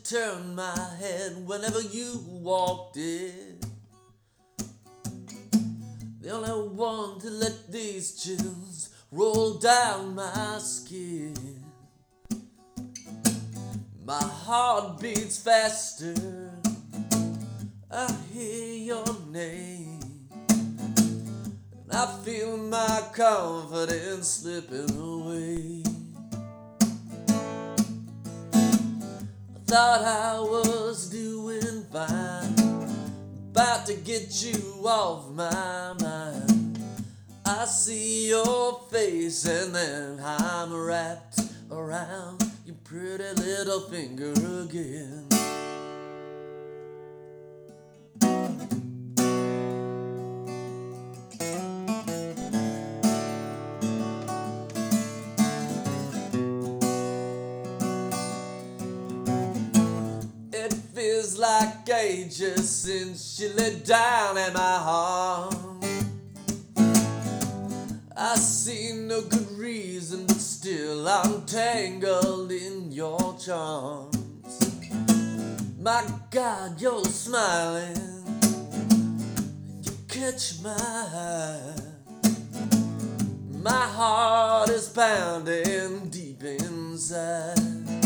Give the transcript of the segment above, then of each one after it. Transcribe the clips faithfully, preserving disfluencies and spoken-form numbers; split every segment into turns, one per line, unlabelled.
turn my head whenever you walked in. The only one to let these chills roll down my skin. My heart beats faster, I hear your name, and I feel my confidence slipping away. I thought I was doing fine, about to get you off my mind. I see your face and then I'm wrapped around your pretty little finger again. It feels like ages since you lay down in my heart. I see no good reason, but still I'm tangled in your charms. My God, you're smiling, you catch my eye. My heart is pounding deep inside.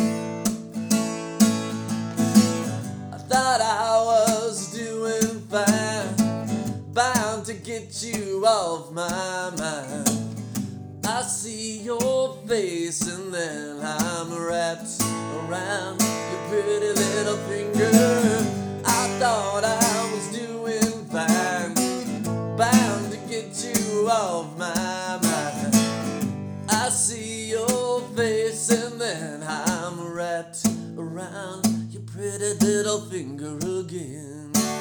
I thought I was doing fine, bound to get you off my mind. I see your face and then I'm wrapped around your pretty little finger. I thought I was doing fine, bound to get you off my mind. I see your face and then I'm wrapped around your pretty little finger again.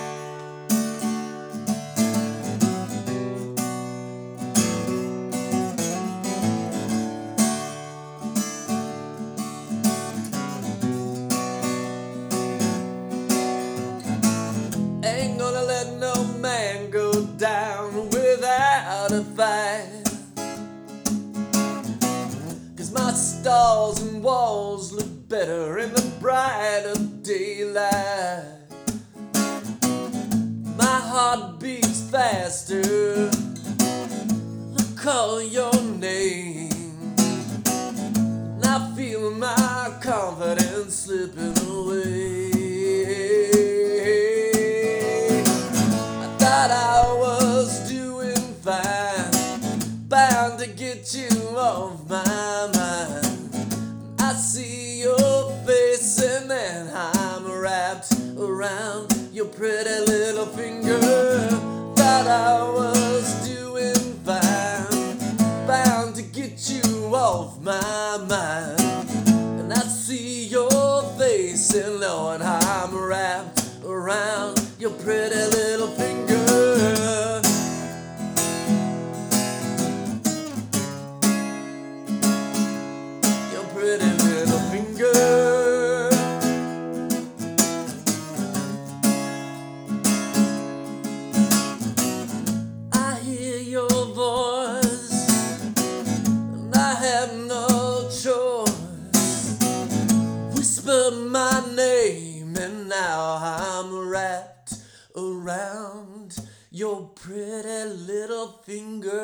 Ain't gonna let no man go down without a fight, 'cause my stalls and walls look better in the brighter daylight. My heart beats faster, I call your name, and I feel my confidence slipping away. I was doing fine, bound to get you off my mind. I see your face and then I'm wrapped around your pretty little finger. Thought I was doing fine, bound to get you off my mind. And I see your face and Lord, I'm wrapped around your pretty little finger. Your pretty little finger. I hear your voice and I have no choice. Whisper my name and now I'm wrapped around your pretty little finger